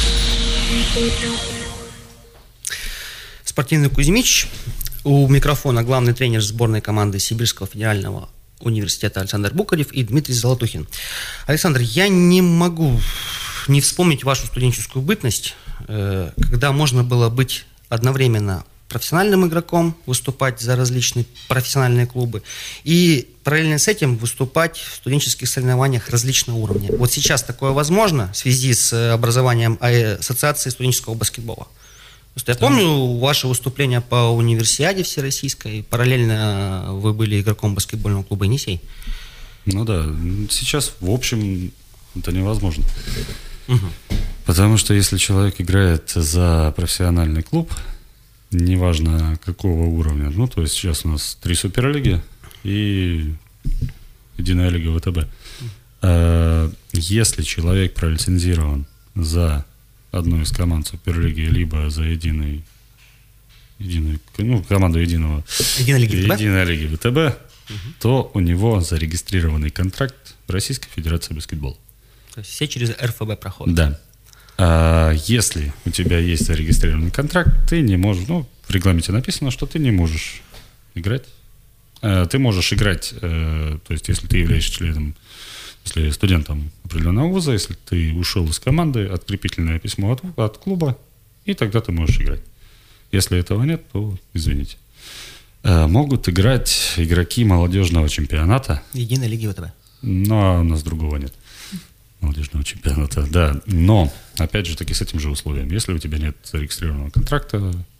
Спортивный Кузьмич. У микрофона главный тренер сборной команды Сибирского федерального университета Александр Букарев и Дмитрий Золотухин. Александр, я не могу не вспомнить вашу студенческую бытность, когда можно было быть одновременно профессиональным игроком, выступать за различные профессиональные клубы, и параллельно с этим выступать в студенческих соревнованиях различного уровня. Вот сейчас такое возможно в связи с образованием Ассоциации студенческого баскетбола? Я да. помню ваше выступление по универсиаде всероссийской, параллельно вы были игроком баскетбольного клуба «Енисей». Ну да, сейчас в общем это невозможно. Угу. Потому что если человек играет за профессиональный клуб, неважно какого уровня, ну то есть сейчас у нас три суперлиги и единая лига ВТБ. А если человек пролицензирован за одну из команд суперлиги, либо за единый, единый ну, команду единого Единая лига ВТБ, единая лига ВТБ угу. то у него зарегистрированный контракт в Российской Федерации баскетбола. То есть все через эр эф бэ проходят? Да. А если у тебя есть зарегистрированный контракт, ты не можешь, ну, в регламенте написано, что ты не можешь играть. А, ты можешь играть, а, то есть если ты являешься членом, если студентом определенного вуза, если ты ушел из команды, открепительное письмо от, от клуба, и тогда ты можешь играть. Если этого нет, то извините. А, могут играть игроки молодежного чемпионата. Единой лиги ВТБ. Но у нас другого нет. Молодежного чемпионата, да. Но, опять же таки, с этим же условием. Если у тебя нет зарегистрированного контракта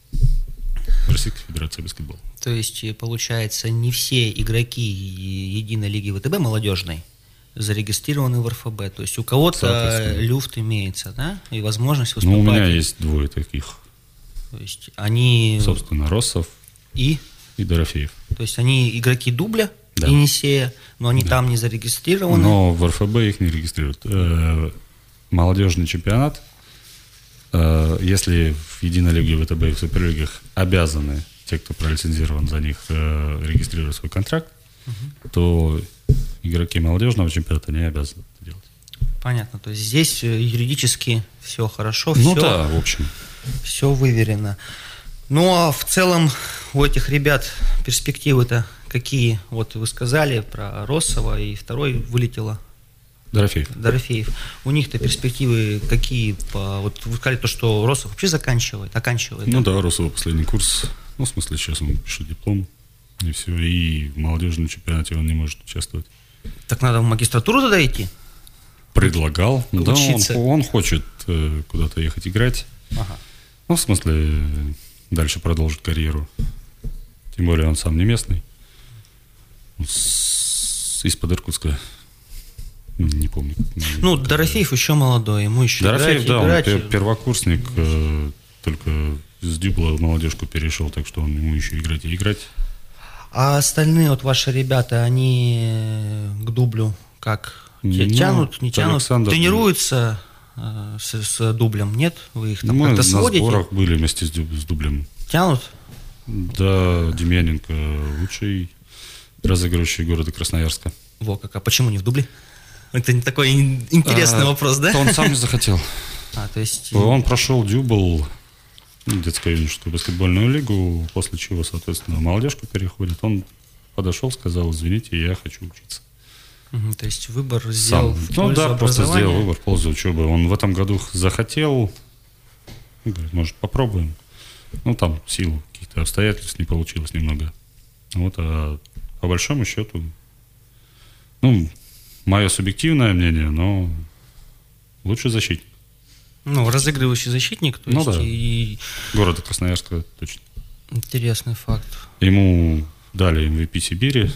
в Российской Федерации баскетбола. То есть, получается, не все игроки единой лиги ВТБ молодежной зарегистрированы в эр эф бэ. То есть, у кого-то люфт имеется, да? И возможность выступать. Ну, у меня есть двое таких. То есть, они... Собственно, Россов и, и Дорофеев. То есть, они игроки дубля, да. Енисея, но они да. там не зарегистрированы. Но в эр эф бэ их не регистрируют. Молодежный чемпионат, если в единой лиге ВТБ и в суперлигах обязаны те, кто пролицензирован за них, регистрировать свой контракт, угу. то игроки молодежного чемпионата не обязаны это делать. Понятно. То есть здесь юридически все хорошо, ну все, да, в общем. все выверено. Ну а в целом у этих ребят перспективы-то какие? Вот вы сказали про Россова, и второй вылетело. Дорофеев. Дорофеев. У них-то перспективы какие? По, вот вы сказали то, что Россов вообще заканчивает, оканчивает. Ну да, да, Россова последний курс. Ну, в смысле, сейчас он пишет диплом, и все. И в молодежном чемпионате он не может участвовать. Так надо в магистратуру тогда идти? Предлагал. Учиться. Да, он, он хочет э, куда-то ехать играть. Ага. Ну, в смысле, дальше продолжить карьеру. Тем более, он сам не местный. С, из-под Иркутска. Не помню. Ну, Дорофеев еще молодой, ему еще Дорофеев, играть, да, играть. он первокурсник, э, только с дюбла в молодежку перешел, так что он ему еще играть и играть. А остальные вот ваши ребята, они к дублю как? Ну, тянут, не тянут? Александр... Тренируются э, с, с дублем, нет? Вы их там Мы как-то на сводите? сборах были вместе с, дуб, с дублем. Тянут? Да, Демьяненко лучший разыгрывающий города Красноярска. Во как, а почему не в дубле? Это не такой интересный а, вопрос, да? Он сам не захотел. А, то есть... Он прошел дюбл, детскую юношескую баскетбольную лигу, после чего, соответственно, в молодежку переходит. Он подошел, сказал: извините, я хочу учиться. Угу, то есть выбор сделал сам. в Ну да, просто образования. сделал выбор в пользу учебы. Он в этом году захотел, говорит, может, попробуем. Ну, там, в силу каких-то обстоятельств не получилось немного. Вот, а по большому счету, ну, мое субъективное мнение, но лучший защитник. Ну, разыгрывающий защитник, то ну, есть да. и... Города Красноярска, точно. Интересный факт. Ему дали эм ви пи Сибири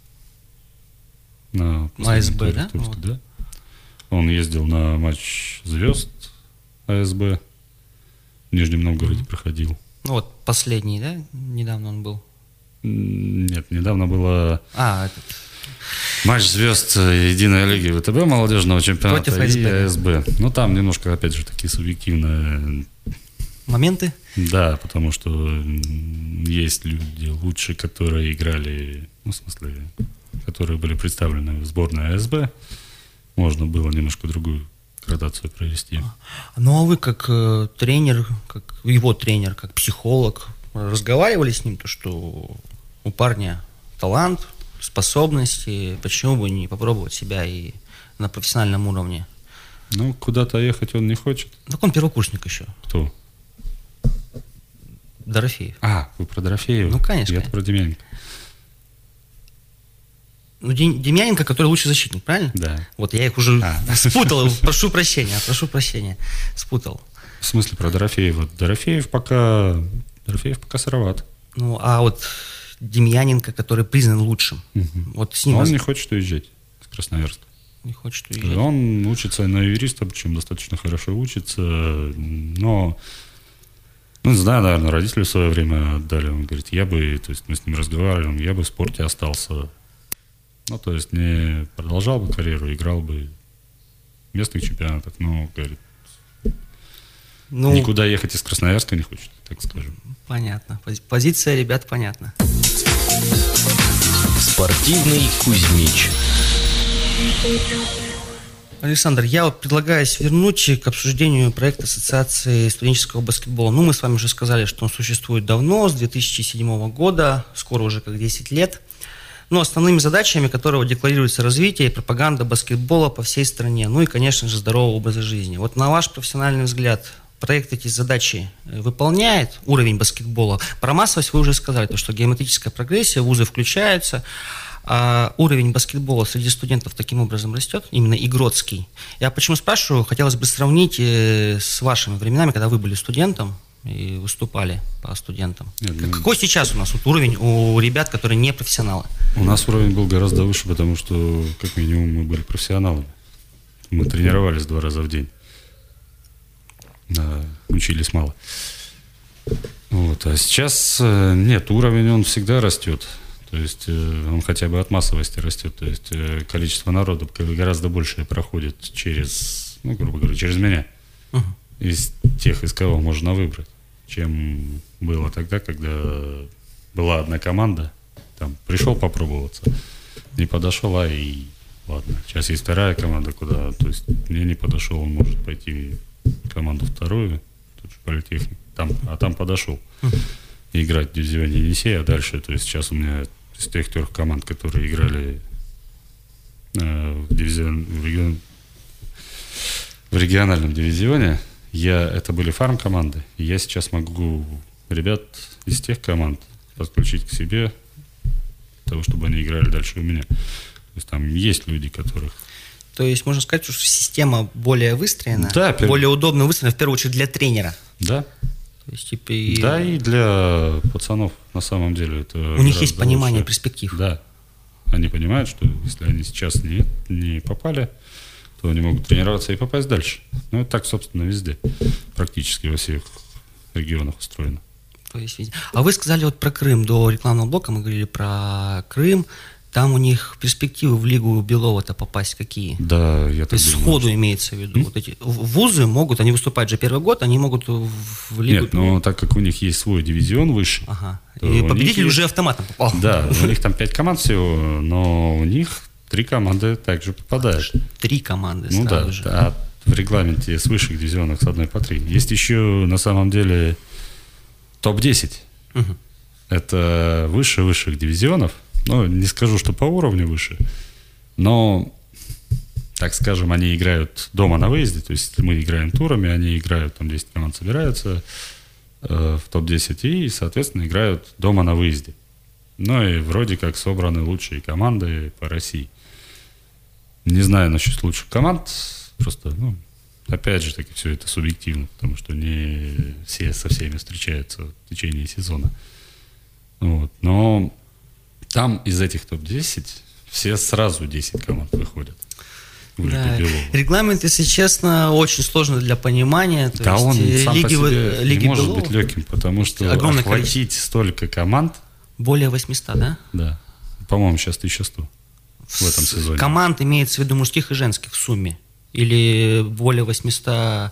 на а эс бэ, да? Вот. да? Он ездил на матч звезд а эс бэ, в Нижнем Новгороде mm-hmm. проходил. Ну вот, последний, да? Недавно он был? Нет, недавно было... А, этот... матч звезд единой лиги ВТБ молодежного чемпионата против и а эс бэ. Ну, там немножко, опять же, такие субъективные... моменты? Да, потому что есть люди лучше, которые играли, ну, в смысле, которые были представлены в сборной а эс бэ. Можно было немножко другую ротацию провести. Ну, а вы как э, тренер, как его тренер, как психолог, разговаривали с ним, то, что у парня талант, способности, почему бы не попробовать себя и на профессиональном уровне? Ну, куда-то ехать он не хочет. Так он первокурсник еще. Кто? Дорофеев. А, вы про Дорофеева? Ну, конечно. Я про Демьяненко. Ну, Демьяненко, который лучший защитник, правильно? Да. Вот я их уже а. спутал, прошу прощения, прошу прощения, спутал. В смысле про Дорофеева? Дорофеев пока... Дорофеев пока сыроват. Ну, а вот Демьяненко, который признан лучшим, угу. вот с ним... Он вас... не хочет уезжать из Красноярска. Не хочет уезжать. Он учится на юриста, причем достаточно хорошо учится, но, ну, не знаю, наверное, родители в свое время отдали. Он говорит, я бы, то есть мы с ним разговариваем, я бы в спорте остался. Ну, то есть не продолжал бы карьеру, играл бы в местных чемпионатах, но, говорит, ну, никуда ехать из Красноярска не хочет, так скажем. Понятно. Позиция ребят понятна. Спортивный Кузьмич. Александр, я вот предлагаю свернуть к обсуждению проекта Ассоциации студенческого баскетбола. Ну, мы с вами уже сказали, что он существует давно, с две тысячи седьмого года, скоро уже как десять лет. Но основными задачами которого декларируется развитие и пропаганда баскетбола по всей стране. Ну и, конечно же, здорового образа жизни. Вот на ваш профессиональный взгляд, проект эти задачи выполняет, уровень баскетбола? Про массовость вы уже сказали, то, что геометрическая прогрессия, вузы включаются. А уровень баскетбола среди студентов таким образом растет, именно игротский. Я почему спрашиваю, хотелось бы сравнить с вашими временами, когда вы были студентом и выступали по студентам. Нет, ну... Какой сейчас у нас вот уровень у ребят, которые не профессионалы? У нас уровень был гораздо выше, потому что, как минимум, мы были профессионалами. Мы тренировались два раза в день. Да, учились мало. Вот. А сейчас нет, уровень он всегда растет. То есть э, он хотя бы от массовости растет. То есть э, количество народу гораздо больше проходит через, ну, грубо говоря, через меня. Uh-huh. Из тех, из кого можно выбрать, чем было тогда, когда была одна команда. Там пришел попробоваться, не подошел, а и ладно. Сейчас есть вторая команда, куда, то есть мне не подошел, он может пойти в команду вторую, тут же политехник, там, а там подошел. Uh-huh. Играть в дивизионе Енисей, а дальше, то есть сейчас у меня из тех трех команд, которые играли э, в, дивизион, в, регион, в региональном дивизионе, я, это были фарм-команды, и я сейчас могу ребят из тех команд подключить к себе, для того, чтобы они играли дальше у меня. То есть там есть люди, которых... То есть можно сказать, что система более выстроена, да, пер... более удобно выстроена, в первую очередь для тренера. Да. То есть, типа, и... Да, и для пацанов на самом деле это... У них есть понимание лучше. Перспектив. Да. Они понимают, что если они сейчас не, не попали, то они могут тренироваться и попасть дальше. Ну, это так, собственно, везде. Практически во всех регионах устроено. То есть, а вы сказали вот про Крым. До рекламного блока мы говорили про Крым. Там у них перспективы в Лигу Белова-то попасть какие? Да, я так То есть думаю, сходу что... имеется в виду. Mm? Вот эти вузы могут, они выступают же первый год, они могут в Лигу... Нет, но так как у них есть свой дивизион выше... Ага. И победитель есть... уже автоматом попал. Да, у них там пять команд всего, но у них три команды также попадают. Три команды ну, сразу да, же. А в регламенте с высших дивизионов с одной по три. Есть еще, на самом деле, топ десять. Угу. Это выше высших дивизионов. Ну, не скажу, что по уровню выше, но, так скажем, они играют дома на выезде, то есть мы играем турами, они играют, там десять команд собираются э, в топ десять и, соответственно, играют дома на выезде. Ну и вроде как собраны лучшие команды по России. Не знаю насчет лучших команд, просто, ну, опять же таки, все это субъективно, потому что не все со всеми встречаются в течение сезона. Вот, но... Там из этих топ десять все сразу десять команд выходят. Да. Регламент, если честно, очень сложно для понимания. То да, есть он сам лиги, по себе лиги не может Белова, быть легким, потому что охватить количество. Столько команд... Более восемьсот, да? Да. По-моему, сейчас тысяча сто в этом сезоне. Команд имеется в виду мужских и женских в сумме? Или более восемьсот...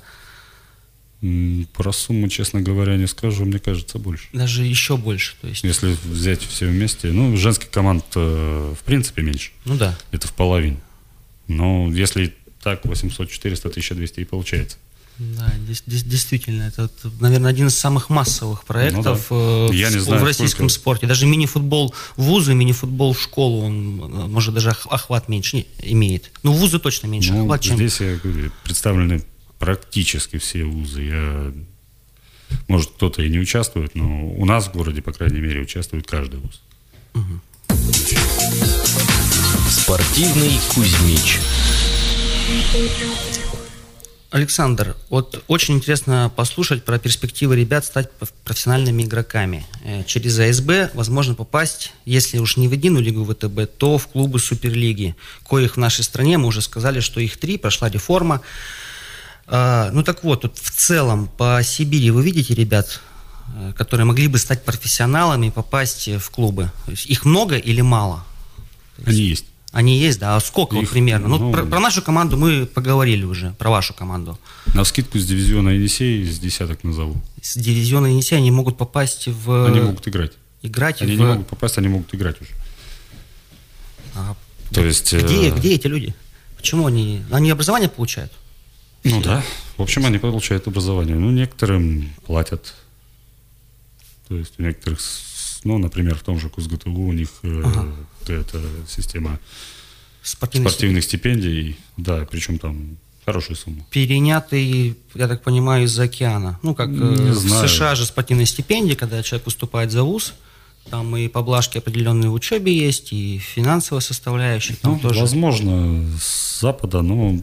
Про сумму, честно говоря, не скажу, мне кажется, больше. Даже еще больше, то есть. Если взять все вместе, ну, женских команд э, в принципе меньше. Ну да. Это в половину. Но если так восемьсот, четыреста, тысяча двести и получается. Да, действительно, это, наверное, один из самых массовых проектов ну, да. Я в, не знаю, в российском сколько... спорте. Даже мини-футбол в вузы, мини-футбол в школу, он, может, даже охват меньше не, имеет. Ну, в вузы точно меньше ну, охват, чем... Здесь представлены практически все вузы. Я... Может, кто-то и не участвует, но у нас в городе, по крайней мере, участвует каждый вуз. Угу. Спортивный Кузьмич. Александр, вот очень интересно послушать про перспективы ребят стать профессиональными игроками. Через АСБ возможно попасть, если уж не в единую лигу ВТБ, то в клубы Суперлиги, коих в нашей стране, мы уже сказали, что их три, прошла реформа. А, ну так вот, вот, в целом по Сибири вы видите ребят, которые могли бы стать профессионалами и попасть в клубы? То есть их много или мало? Они есть. Они есть, да. А сколько их, вот примерно? Ну, ну, про, про нашу команду мы поговорили уже, про вашу команду. Навскидку с дивизиона Енисей с десяток назову. С дивизиона Енисей они могут попасть в... Они могут играть. Играть они в... не могут попасть, они могут играть уже. А, То есть... Где, э... где эти люди? Почему они... Они образование получают? Ну да. В общем, они получают образование. Ну, некоторым платят. То есть у некоторых... Ну, например, в том же КУЗГТУ у них ага. э, эта система спортивных, спортивных стипендий, да, причем там хорошую сумму. Перенятый, я так понимаю, из-за океана. Ну, как э, в США же спортивные стипендии, когда человек выступает за вуз, там и поблажки определенные в учебе есть, и финансовая составляющая. Там ну, тоже. Возможно, с Запада, но...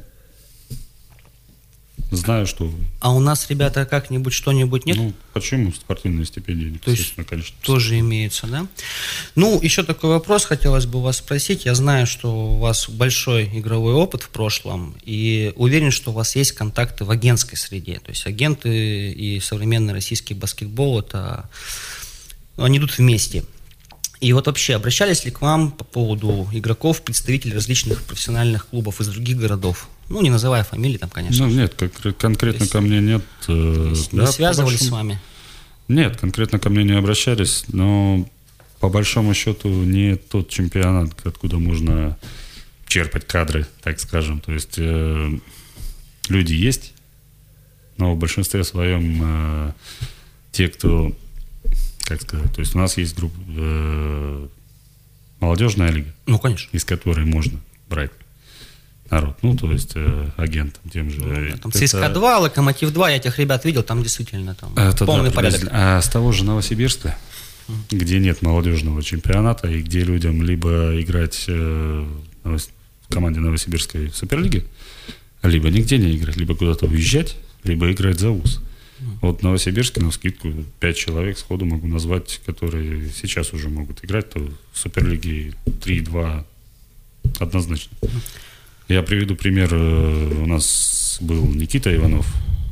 Знаю, что... А у нас, ребята, как-нибудь что-нибудь нет? Ну, почему спортивные стипендии? То есть, конечно, тоже имеются, да? Ну, еще такой вопрос хотелось бы у вас спросить. Я знаю, что у вас большой игровой опыт в прошлом, и уверен, что у вас есть контакты в агентской среде. То есть агенты и современный российский баскетбол, это... они идут вместе. И вот вообще, обращались ли к вам по поводу игроков, представителей различных профессиональных клубов из других городов? Ну, не называя фамилии там, конечно. Ну, нет, как, конкретно есть, ко мне нет. Э, не да, связывались большому... с вами? Нет, конкретно ко мне не обращались, но по большому счету не тот чемпионат, откуда можно черпать кадры, так скажем. То есть э, люди есть, но в большинстве своем э, те, кто... Как сказать, то есть у нас есть группа э, молодежная лига, ну, конечно, из которой можно брать народ, ну, то есть э, агентам тем же. Ну, там ЦСКА два, Локомотив два, я этих ребят видел, там действительно там это полный да, порядок. А с того же Новосибирска, mm. где нет молодежного чемпионата, и где людям либо играть э, в команде Новосибирской Суперлиги, либо нигде не играть, либо куда-то уезжать, либо играть за вуз. Вот в Новосибирске, на скидку, пять человек сходу могу назвать, которые сейчас уже могут играть, то в Суперлиге три-два однозначно. Я приведу пример. У нас был Никита Иванов.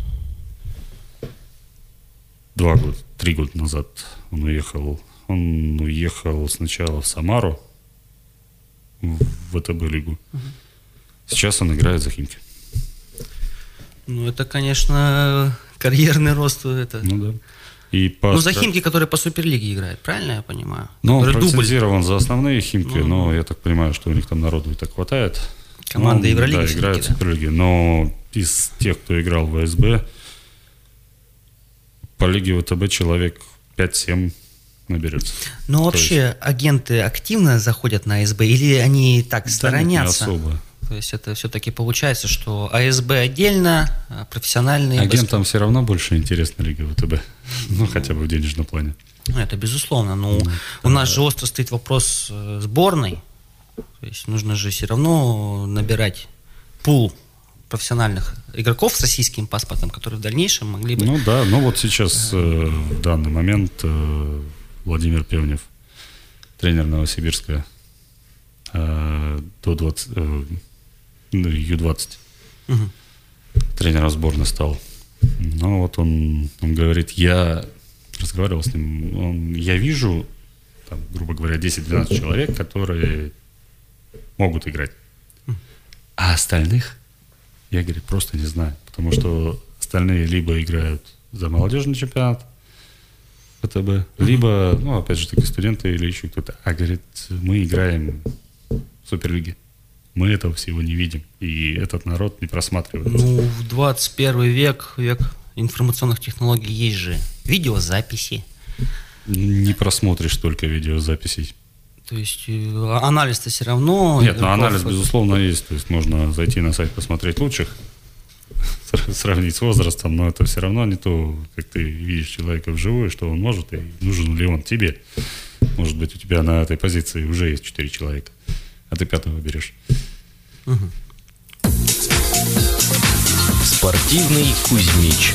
Два года, три года назад он уехал. Он уехал сначала в Самару, в ВТБ-лигу. Сейчас он играет за Химки. Ну, это, конечно... Карьерный рост это. Ну да. И по ну, за Химки, которые по Суперлиге играют, правильно я понимаю? Ну, он процентирован за основные Химки, ну, но я так понимаю, что у них там народу и так хватает. Команда ну, Евролиги. Да, играют в Суперлиге. Да? Но из тех, кто играл в АСБ, по лиге ВТБ человек пять-семь наберется. Ну, вообще, есть... агенты активно заходят на АСБ или они так да сторонятся? Не особо. То есть это все-таки получается, что АСБ отдельно, профессиональные... Агентам баскет... все равно больше интересна лига ВТБ, ну хотя бы в денежном плане. Ну, это безусловно, но mm, у да. нас же остро стоит вопрос сборной, то есть нужно же все равно набирать пул профессиональных игроков с российским паспортом, которые в дальнейшем могли бы... Ну да, ну вот сейчас э, в данный момент э, Владимир Певнев, тренер Новосибирска, э, до двадцати... Э, ю двадцать. Угу. Тренером сборной стал. Ну вот он, он говорит, я разговаривал с ним, он, я вижу, там, грубо говоря, десять-двенадцать человек, которые могут играть. А остальных я, говорит, просто не знаю. Потому что остальные либо играют за молодежный чемпионат ВТБ, либо, ну, опять же таки, студенты или еще кто-то. А, говорит, мы играем в Суперлиге. Мы этого всего не видим, и этот народ не просматривает. Ну, в двадцать первый век, век информационных технологий, есть же видеозаписи. Не просмотришь столько видеозаписей. То есть э, анализ-то все равно... Нет, ну игроков- анализ, безусловно, есть. То есть можно зайти на сайт, посмотреть лучших, сравнить с возрастом, но это все равно не то, как ты видишь человека вживую, что он может, и нужен ли он тебе. Может быть, у тебя на этой позиции уже есть четыре человека, а ты пятого берешь. Спортивный Кузьмич.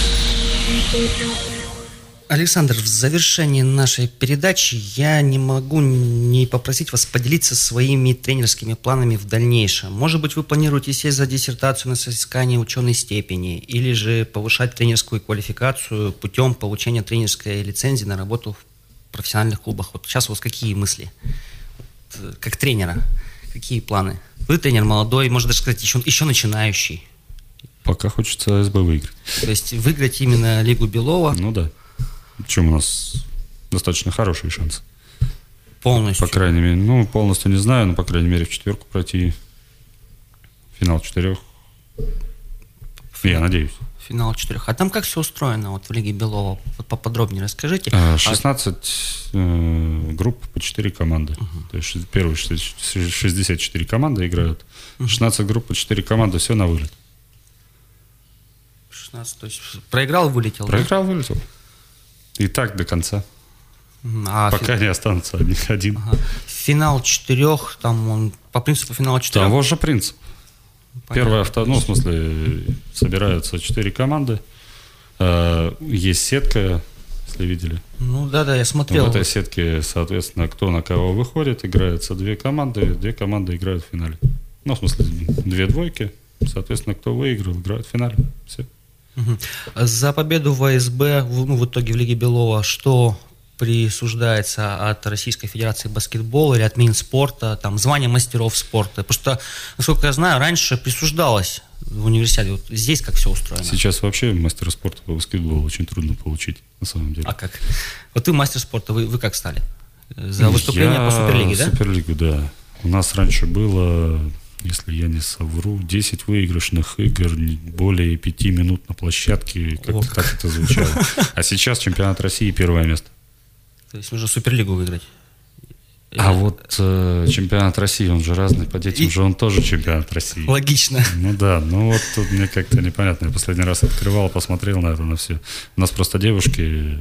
Александр, в завершении нашей передачи я не могу не попросить вас поделиться своими тренерскими планами в дальнейшем. Может быть, вы планируете сесть за диссертацию на соискание ученой степени или же повышать тренерскую квалификацию путем получения тренерской лицензии на работу в профессиональных клубах. Вот сейчас у вас какие мысли? Вот, как тренера, какие планы? Вы тренер молодой, можно даже сказать, еще, еще начинающий. Пока хочется СБ выиграть. То есть выиграть именно Лигу Белова Ну да. Причем у нас достаточно хорошие шансы. полностью. По крайней мере, ну, полностью не знаю, но, по крайней мере, в четверку пройти. Финал четырех. Я надеюсь. Финал четырех. А там как все устроено вот в Лиге Белова? Вот поподробнее расскажите. А, шестнадцать э, групп по четыре команды. Uh-huh. То есть ш- первые шестьдесят четыре команды играют. Uh-huh. шестнадцать групп по четыре команды, все на вылет. шестнадцать, то есть проиграл, вылетел? Проиграл, вылетел. И так до конца. Да? А Пока фи- не останется один. один. ага. Финал четырех, там он по принципу финала четырех. Того же принцип. Понятно. Первое, авто, ну, в смысле, собираются четыре команды. Э, Есть сетка, если видели. Ну да, да, я смотрел. В этой сетке, соответственно, кто на кого выходит, играются две команды, две команды играют в финале. Ну, в смысле, две двойки. Соответственно, кто выиграл, играет в финале. Все. Мгм. За победу в АСБ, в, ну, в итоге в Лиге Белова, что присуждается от Российской Федерации баскетбола или от Минспорта, там, звание мастеров спорта? Потому что, насколько я знаю, раньше присуждалось в универсиаде. Вот здесь как все устроено? Сейчас вообще мастера спорта по баскетболу очень трудно получить, на самом деле. А как? Вот вы мастер спорта, вы, вы как стали? За выступление Я по Суперлиге, да? Суперлигу, да. У нас раньше было, если я не совру, десять выигрышных игр, не более пяти минут на площадке. Как-то О, так это звучало. А сейчас чемпионат России первое место. То есть нужно Суперлигу выиграть. А вот э, чемпионат России, он же разный, по детям И- же он тоже чемпионат России. Логично. Ну да, ну вот тут мне как-то непонятно. Я последний раз открывал, посмотрел на это, на все. У нас просто девушки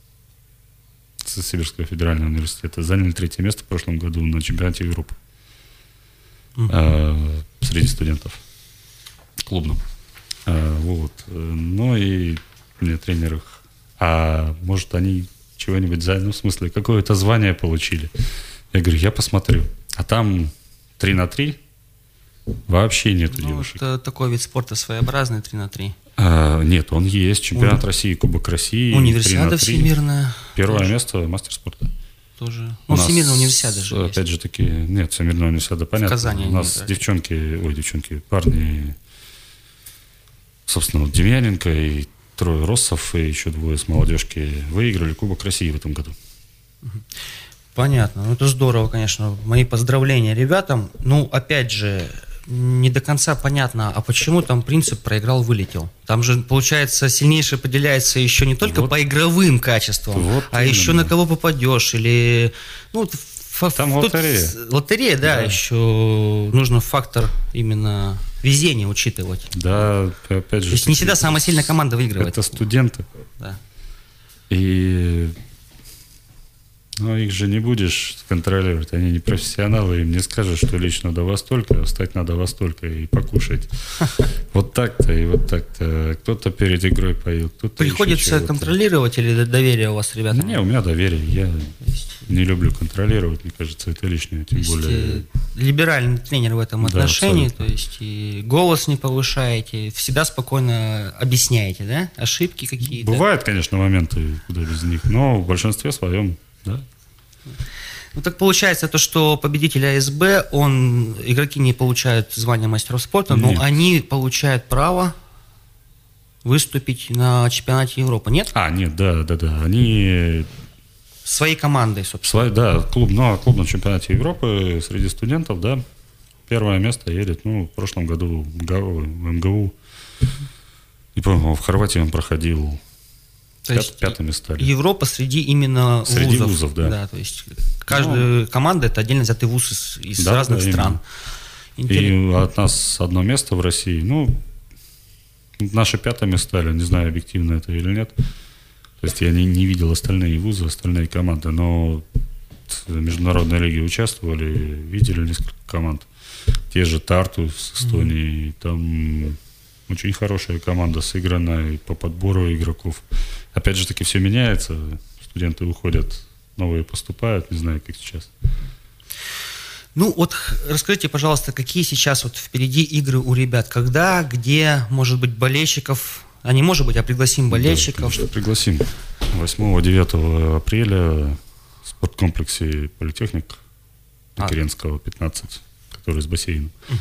с Сибирского федерального университета заняли третье место в прошлом году на чемпионате Европы. Мгм. э, среди студентов клубном. Э, вот. Ну и мне тренер их, а может они чего-нибудь за, ну в смысле, какое-то звание получили. Я говорю, я посмотрю. А там три на три вообще нету Ну, девушек. это такой вид спорта своеобразный, три на три. А, нет, он есть. Чемпионат Уни- России, Кубок России. Универсиада три на три. всемирная. Первое тоже, место мастер спорта. Тоже. У Ну, нас, всемирная универсиада же опять есть. же таки, нет, всемирная универсиада, понятно. Казани У они нас играли. девчонки, ой, девчонки, парни, собственно, вот Демьяненко и трое Россов, и еще двое с молодежки выиграли Кубок России в этом году. Понятно. Ну, это здорово, конечно. Мои поздравления ребятам. Ну, опять же, не до конца понятно, а почему там принцип проиграл-вылетел? Там же, получается, сильнейшее поделяется еще не только Вот. по игровым качествам, Вот а именно. еще на кого попадешь, или... Ну, вот фа- Там тут лотерея. Лотерея, да, Да. еще нужно фактор именно везения учитывать. Да, опять же... То есть не таки, всегда самая сильная команда выигрывает. Это студенты. Да. И... Ну, их же не будешь контролировать, они не профессионалы, им не скажешь, что лечь надо во столько, а встать надо во столько и покушать. Вот так-то и вот так-то. Кто-то перед игрой поил, кто-то Приходится еще чего-то. контролировать или доверие у вас, ребята? Не, у меня доверие, я не люблю контролировать, мне кажется, это лишнее, тем То есть, более... э, либеральный тренер в этом Да, отношении, абсолютно. то есть и голос не повышаете, всегда спокойно объясняете, да, ошибки какие-то. Бывают, конечно, моменты, куда без них, но в большинстве своем, да. Ну так получается то, что победитель АСБ, он, игроки не получают звание мастеров спорта, но Нет. они получают право выступить на чемпионате Европы, нет? А, нет, да, да, да, они... Своей командой, собственно. Свои, да, клуб, ну, а клуб на чемпионате Европы среди студентов, да, первое место едет, ну, в прошлом году в эм гэ у. И, по-моему, в Хорватии он проходил. То Пят, есть пятыми стали. Европа среди именно среди вузов. вузов, да. да. То есть каждая ну, команда — это отдельно взятый вуз из, из да, разных да, стран. И от нас одно место в России. Ну, наши пятыми стали, не знаю, объективно это или нет. То есть я не, не видел остальные вузы, остальные команды, но в международной лиге участвовали, видели несколько команд. Те же Тарту с Эстонии, mm-hmm. там очень хорошая команда сыграна и по подбору игроков. Опять же таки все меняется, студенты уходят, новые поступают, не знаю, как сейчас. Ну вот расскажите, пожалуйста, какие сейчас вот впереди игры у ребят? Когда, где, может быть, болельщиков? А не может быть, а пригласим болельщиков? Да, конечно, пригласим. восьмого-девятого апреля в спорткомплексе «Политехник» на Керенского, пятнадцать, который с бассейном. Угу.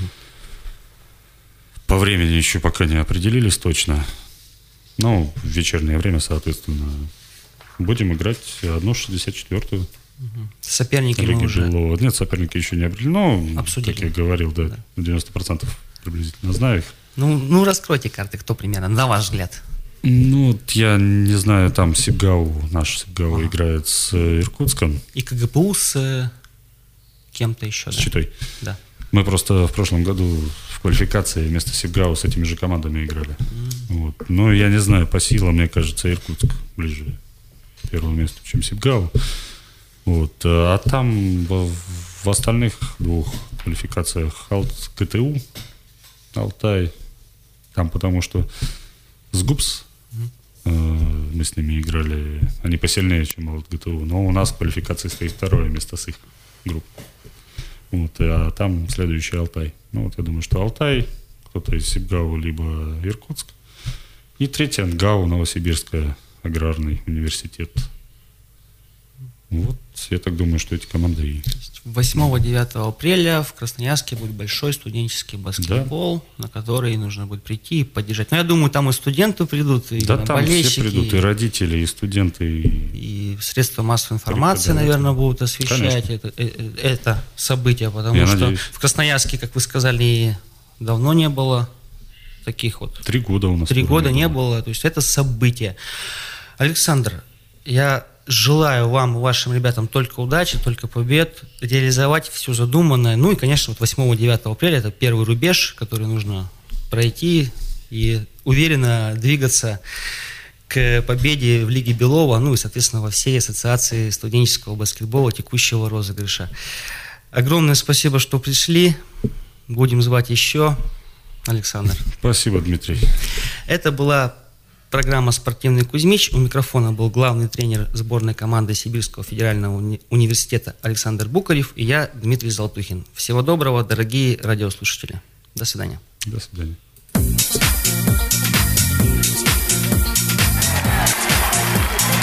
По времени еще пока не определились точно. Ну, в вечернее время, соответственно. Будем играть одну шестьдесят четвёртую. Угу. Соперники мы уже... Белова. Нет, соперники еще не определены. Ну, обсудили. Как я говорил, да, да. на девяносто процентов приблизительно знаю их. Ну, ну, раскройте карты, кто примерно, на ваш взгляд. Ну, я не знаю, там Сибгау, наш Сибгау ага. играет с Иркутском. И ка гэ пэ у с э, кем-то еще, с да? Читой. Да. Мы просто в прошлом году в квалификации вместо Сибгау с этими же командами играли. Mm. Вот. Ну, я не знаю, по силам, мне кажется, Иркутск ближе к первому месту, чем Сибгау. Вот. А там в, в остальных двух квалификациях Алт гэ тэ у, Алтай, там потому что с ГУПС mm-hmm. э, мы с ними играли, они посильнее, чем Алт гэ тэ у, но у нас в квалификации стоит второе место с их группы. Вот, а там следующий Алтай. Ну вот я думаю, что Алтай, кто-то из Сибгау, либо Иркутск. И третий НГАУ, Новосибирская, аграрный университет. Вот, я так думаю, что эти команды и... восьмого-девятого апреля в Красноярске будет большой студенческий баскетбол, да. на который нужно будет прийти и поддержать. Но я думаю, там и студенты придут, и да, там болельщики. Все придут, и родители, и студенты. И, и средства массовой информации, наверное, будут освещать это, это событие, потому я что надеюсь. В Красноярске, как вы сказали, давно не было таких вот... Три года у нас. Три года не было. было, то есть это событие. Александр, я... желаю вам и вашим ребятам только удачи, только побед, реализовать все задуманное. Ну и, конечно, вот восьмого-девятого апреля это первый рубеж, который нужно пройти и уверенно двигаться к победе в Лиге Белова, ну и, соответственно, во всей ассоциации студенческого баскетбола текущего розыгрыша. Огромное спасибо, что пришли. Будем звать еще. Александр. Спасибо, Дмитрий. Это была программа «Спортивный Кузьмич». У микрофона был главный тренер сборной команды Сибирского федерального уни- университета Александр Букарев и я, Дмитрий Золотухин. Всего доброго, дорогие радиослушатели. До свидания. До свидания.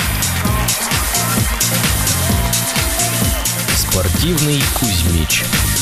Спортивный Кузьмич.